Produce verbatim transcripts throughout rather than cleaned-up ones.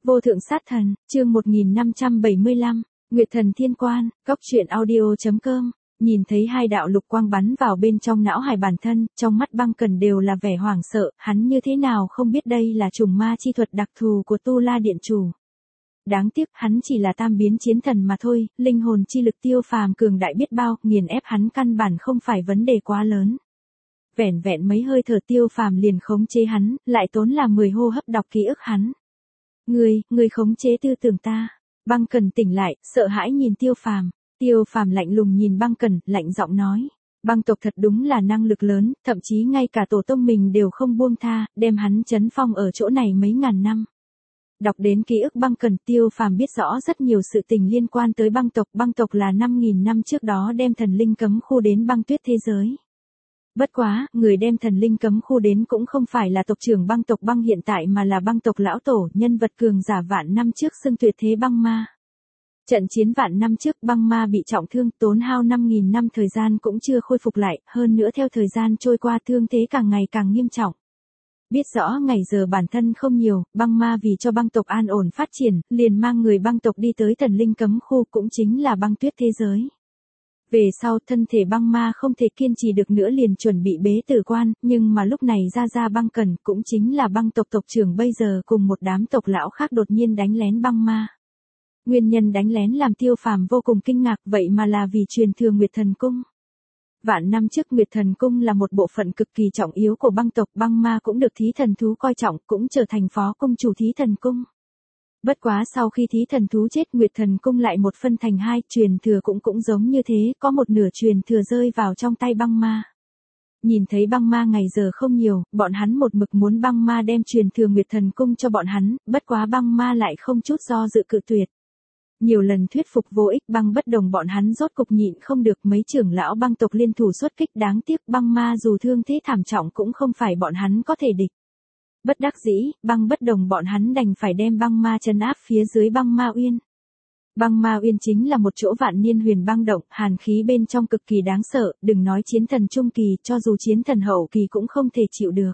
Vô thượng sát thần, chương một nghìn năm trăm bảy mươi lăm, Nguyệt thần thiên quan, góc truyện audio.com, nhìn thấy hai đạo lục quang bắn vào bên trong não hải bản thân, trong mắt Băng Cẩn đều là vẻ hoảng sợ, hắn như thế nào không biết đây là trùng ma chi thuật đặc thù của Tu La Điện Chủ. Đáng tiếc, hắn chỉ là tam biến chiến thần mà thôi, linh hồn chi lực Tiêu Phàm cường đại biết bao, nghiền ép hắn căn bản không phải vấn đề quá lớn. Vẻn vẹn mấy hơi thở Tiêu Phàm liền khống chế hắn, lại tốn là mười hô hấp đọc ký ức hắn. Ngươi, ngươi khống chế tư tưởng ta. Băng Cẩn tỉnh lại, sợ hãi nhìn Tiêu Phàm. Tiêu Phàm lạnh lùng nhìn Băng Cẩn, lạnh giọng nói: Băng tộc thật đúng là năng lực lớn, thậm chí ngay cả tổ tông mình đều không buông tha, đem hắn trấn phong ở chỗ này mấy ngàn năm. Đọc đến ký ức Băng Cẩn, Tiêu Phàm biết rõ rất nhiều sự tình liên quan tới băng tộc. Băng tộc là năm nghìn năm trước đó đem thần linh cấm khu đến băng tuyết thế giới. Bất quá, người đem thần linh cấm khu đến cũng không phải là tộc trưởng băng tộc băng hiện tại mà là băng tộc lão tổ, nhân vật cường giả vạn năm trước xưng tuyệt thế băng ma. Trận chiến vạn năm trước băng ma bị trọng thương, tốn hao năm nghìn năm thời gian cũng chưa khôi phục lại, hơn nữa theo thời gian trôi qua thương thế càng ngày càng nghiêm trọng. Biết rõ ngày giờ bản thân không nhiều, băng ma vì cho băng tộc an ổn phát triển, liền mang người băng tộc đi tới thần linh cấm khu cũng chính là băng tuyết thế giới. Về sau thân thể băng ma không thể kiên trì được nữa liền chuẩn bị bế tử quan, nhưng mà lúc này ra ra Băng Cẩn cũng chính là băng tộc tộc trưởng bây giờ cùng một đám tộc lão khác đột nhiên đánh lén băng ma. Nguyên nhân đánh lén làm Tiêu Phàm vô cùng kinh ngạc, vậy mà là vì truyền thừa Nguyệt Thần Cung. Vạn năm trước Nguyệt Thần Cung là một bộ phận cực kỳ trọng yếu của băng tộc, băng ma cũng được thí thần thú coi trọng, cũng trở thành phó cung chủ thí thần cung. Bất quá sau khi thí thần thú chết, Nguyệt Thần Cung lại một phân thành hai, truyền thừa cũng cũng giống như thế, có một nửa truyền thừa rơi vào trong tay băng ma. Nhìn thấy băng ma ngày giờ không nhiều, bọn hắn một mực muốn băng ma đem truyền thừa Nguyệt Thần Cung cho bọn hắn, bất quá băng ma lại không chút do dự cự tuyệt. Nhiều lần thuyết phục vô ích, băng bất đồng bọn hắn rốt cục nhịn không được, mấy trưởng lão băng tộc liên thủ xuất kích, đáng tiếc băng ma dù thương thế thảm trọng cũng không phải bọn hắn có thể địch. Bất đắc dĩ, băng bất đồng bọn hắn đành phải đem băng ma trấn áp phía dưới băng ma uyên. Băng ma uyên chính là một chỗ vạn niên huyền băng động, hàn khí bên trong cực kỳ đáng sợ, đừng nói chiến thần trung kỳ, cho dù chiến thần hậu kỳ cũng không thể chịu được.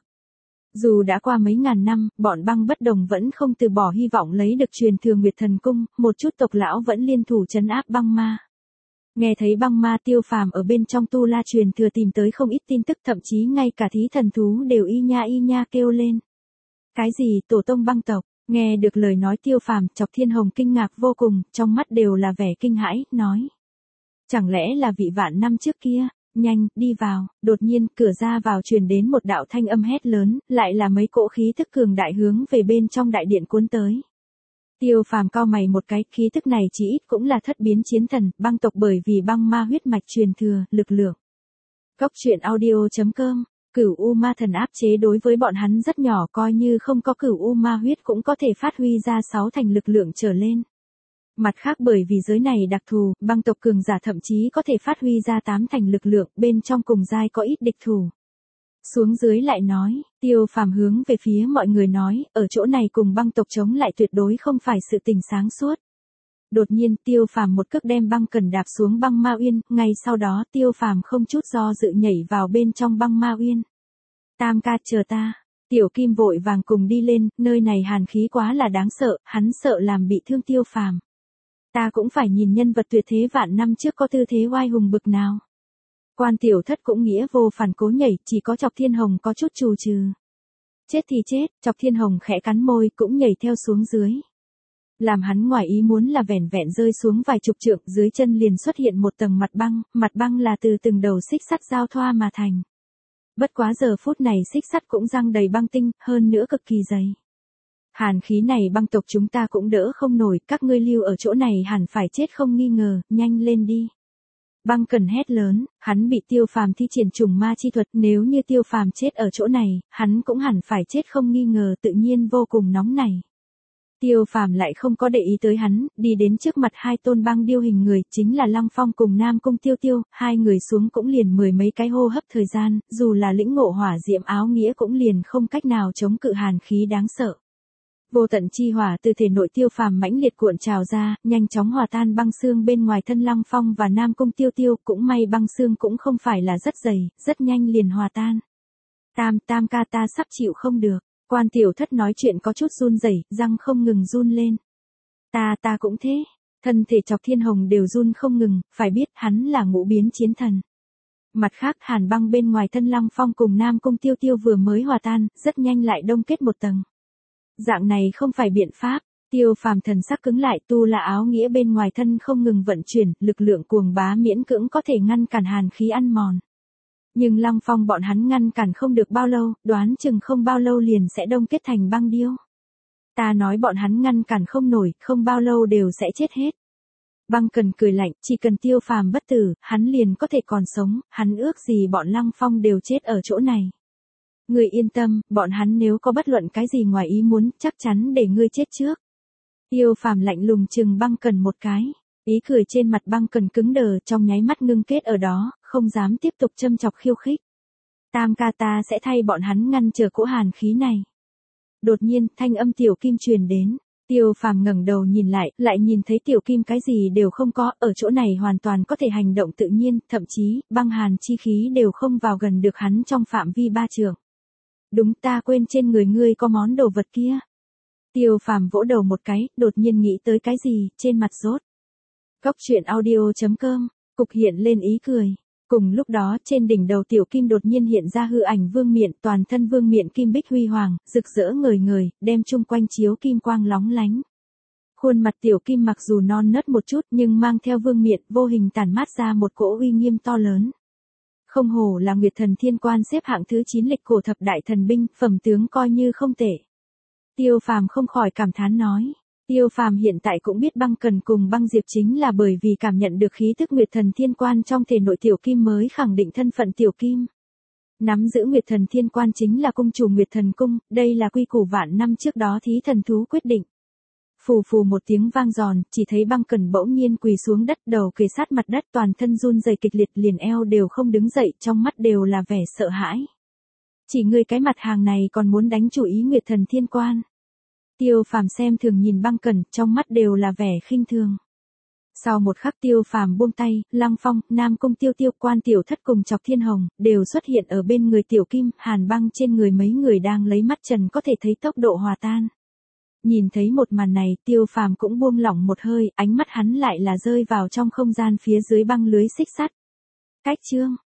Dù đã qua mấy ngàn năm, bọn băng bất đồng vẫn không từ bỏ hy vọng lấy được truyền thừa Nguyệt Thần Cung, một chút tộc lão vẫn liên thủ trấn áp băng ma. Nghe thấy băng ma Tiêu Phàm ở bên trong Tu La truyền thừa tìm tới không ít tin tức, thậm chí ngay cả thí thần thú đều y nha y nha kêu lên. Cái gì tổ tông băng tộc? Nghe được lời nói Tiêu Phàm, Chọc Thiên Hồng kinh ngạc vô cùng, trong mắt đều là vẻ kinh hãi, nói: Chẳng lẽ là vị vạn năm trước kia? Nhanh, đi vào. Đột nhiên, cửa ra vào truyền đến một đạo thanh âm hét lớn, lại là mấy cỗ khí thức cường đại hướng về bên trong đại điện cuốn tới. Tiêu Phàm cau mày một cái, khí thức này chỉ ít cũng là thất biến chiến thần, băng tộc bởi vì băng ma huyết mạch truyền thừa, lực lượng. Góc truyện audio.com, Cửu U Ma Thần áp chế đối với bọn hắn rất nhỏ, coi như không có Cửu U Ma huyết cũng có thể phát huy ra sáu thành lực lượng trở lên. Mặt khác bởi vì giới này đặc thù, băng tộc cường giả thậm chí có thể phát huy ra tám thành lực lượng, bên trong cùng giai có ít địch thủ. Xuống dưới lại nói, Tiêu Phàm hướng về phía mọi người nói, ở chỗ này cùng băng tộc chống lại tuyệt đối không phải sự tình sáng suốt. Đột nhiên Tiêu Phàm một cước đem Băng Cẩn đạp xuống băng ma uyên, ngay sau đó Tiêu Phàm không chút do dự nhảy vào bên trong băng ma uyên. Tam ca chờ ta. Tiểu Kim vội vàng cùng đi lên, nơi này hàn khí quá là đáng sợ, hắn sợ làm bị thương Tiêu Phàm. Ta cũng phải nhìn nhân vật tuyệt thế vạn năm trước có tư thế oai hùng bực nào. Quan Tiểu Thất cũng nghĩa vô phản cố nhảy, chỉ có Chọc Thiên Hồng có chút trù trừ. Chết thì chết, Chọc Thiên Hồng khẽ cắn môi cũng nhảy theo xuống dưới. Làm hắn ngoài ý muốn là vẻn vẹn rơi xuống vài chục trượng, dưới chân liền xuất hiện một tầng mặt băng, mặt băng là từ từng đầu xích sắt giao thoa mà thành. Bất quá giờ phút này xích sắt cũng răng đầy băng tinh, hơn nữa cực kỳ dày. Hàn khí này băng tộc chúng ta cũng đỡ không nổi, các ngươi lưu ở chỗ này hẳn phải chết không nghi ngờ, nhanh lên đi. Băng Cẩn hét lớn, hắn bị Tiêu Phàm thi triển trùng ma chi thuật, nếu như Tiêu Phàm chết ở chỗ này, hắn cũng hẳn phải chết không nghi ngờ, tự nhiên vô cùng nóng nảy. Tiêu Phàm lại không có để ý tới hắn, đi đến trước mặt hai tôn băng điêu hình người, chính là Lăng Phong cùng Nam Cung Tiêu Tiêu, hai người xuống cũng liền mười mấy cái hô hấp thời gian, dù là lĩnh ngộ hỏa diệm áo nghĩa cũng liền không cách nào chống cự hàn khí đáng sợ. Vô tận chi hỏa từ thể nội Tiêu Phàm mãnh liệt cuộn trào ra, nhanh chóng hòa tan băng xương bên ngoài thân Lăng Phong và Nam Cung Tiêu Tiêu, cũng may băng xương cũng không phải là rất dày, rất nhanh liền hòa tan. Tam, tam ca ta sắp chịu không được. Quan tiểu thất nói chuyện có chút run rẩy, răng không ngừng run lên. Ta ta cũng thế. Thân thể Chọc Thiên Hồng đều run không ngừng, phải biết hắn là ngũ biến chiến thần. Mặt khác hàn băng bên ngoài thân Lăng Phong cùng Nam Cung Tiêu Tiêu vừa mới hòa tan, rất nhanh lại đông kết một tầng. Dạng này không phải biện pháp. Tiêu Phàm thần sắc cứng lại, tu là áo nghĩa bên ngoài thân không ngừng vận chuyển, lực lượng cuồng bá miễn cưỡng có thể ngăn cản hàn khí ăn mòn. Nhưng Lăng Phong bọn hắn ngăn cản không được bao lâu, đoán chừng không bao lâu liền sẽ đông kết thành băng điêu. Ta nói bọn hắn ngăn cản không nổi, không bao lâu đều sẽ chết hết. Băng Cần cười lạnh, chỉ cần Tiêu Phàm bất tử, hắn liền có thể còn sống, hắn ước gì bọn Lăng Phong đều chết ở chỗ này. Ngươi yên tâm, bọn hắn nếu có bất luận cái gì ngoài ý muốn, chắc chắn để ngươi chết trước. Tiêu Phàm lạnh lùng chừng Băng Cần một cái, ý cười trên mặt Băng Cần cứng đờ, trong nháy mắt ngưng kết ở đó, không dám tiếp tục châm chọc khiêu khích. Tam ca ta sẽ thay bọn hắn ngăn trở cỗ hàn khí này. Đột nhiên, thanh âm Tiểu Kim truyền đến. Tiêu Phàm ngẩng đầu nhìn lại, lại nhìn thấy Tiểu Kim cái gì đều không có, ở chỗ này hoàn toàn có thể hành động tự nhiên, thậm chí, băng hàn chi khí đều không vào gần được hắn trong phạm vi ba trượng. Đúng, ta quên trên người ngươi có món đồ vật kia. Tiêu Phàm vỗ đầu một cái, đột nhiên nghĩ tới cái gì, trên mặt rốt. Góc truyện audio chấm com, cục hiện lên ý cười. Cùng lúc đó, trên đỉnh đầu Tiểu Kim đột nhiên hiện ra hư ảnh vương miện, toàn thân vương miện kim bích huy hoàng, rực rỡ ngời ngời, đem chung quanh chiếu kim quang lóng lánh. Khuôn mặt Tiểu Kim mặc dù non nớt một chút nhưng mang theo vương miện vô hình tản mát ra một cỗ uy nghiêm to lớn. Không hổ là Nguyệt Thần Thiên Quan xếp hạng thứ chín lịch cổ thập đại thần binh, phẩm tướng coi như không tệ. Tiêu Phàm không khỏi cảm thán nói. Tiêu Phàm hiện tại cũng biết Băng Cần cùng Băng Diệp chính là bởi vì cảm nhận được khí tức Nguyệt Thần Thiên Quan trong thể nội Tiểu Kim mới khẳng định thân phận Tiểu Kim. Nắm giữ Nguyệt Thần Thiên Quan chính là cung chủ Nguyệt Thần Cung, đây là quy củ vạn năm trước đó thí thần thú quyết định. Phù phù một tiếng vang giòn, chỉ thấy Băng Cần bỗng nhiên quỳ xuống đất, đầu kề sát mặt đất, toàn thân run rẩy kịch liệt, liền eo đều không đứng dậy, trong mắt đều là vẻ sợ hãi. Chỉ ngươi cái mặt hàng này còn muốn đánh chủ ý Nguyệt Thần Thiên Quan. Tiêu Phàm xem thường nhìn Băng Cần, trong mắt đều là vẻ khinh thường. Sau một khắc Tiêu Phàm buông tay, Lăng Phong, Nam Cung Tiêu Tiêu, Quan Tiểu Thất cùng Chọc Thiên Hồng đều xuất hiện ở bên người Tiểu Kim, hàn băng trên người mấy người đang lấy mắt trần có thể thấy tốc độ hòa tan. Nhìn thấy một màn này, Tiêu Phàm cũng buông lỏng một hơi, ánh mắt hắn lại là rơi vào trong không gian phía dưới băng lưới xích sắt. Cách chương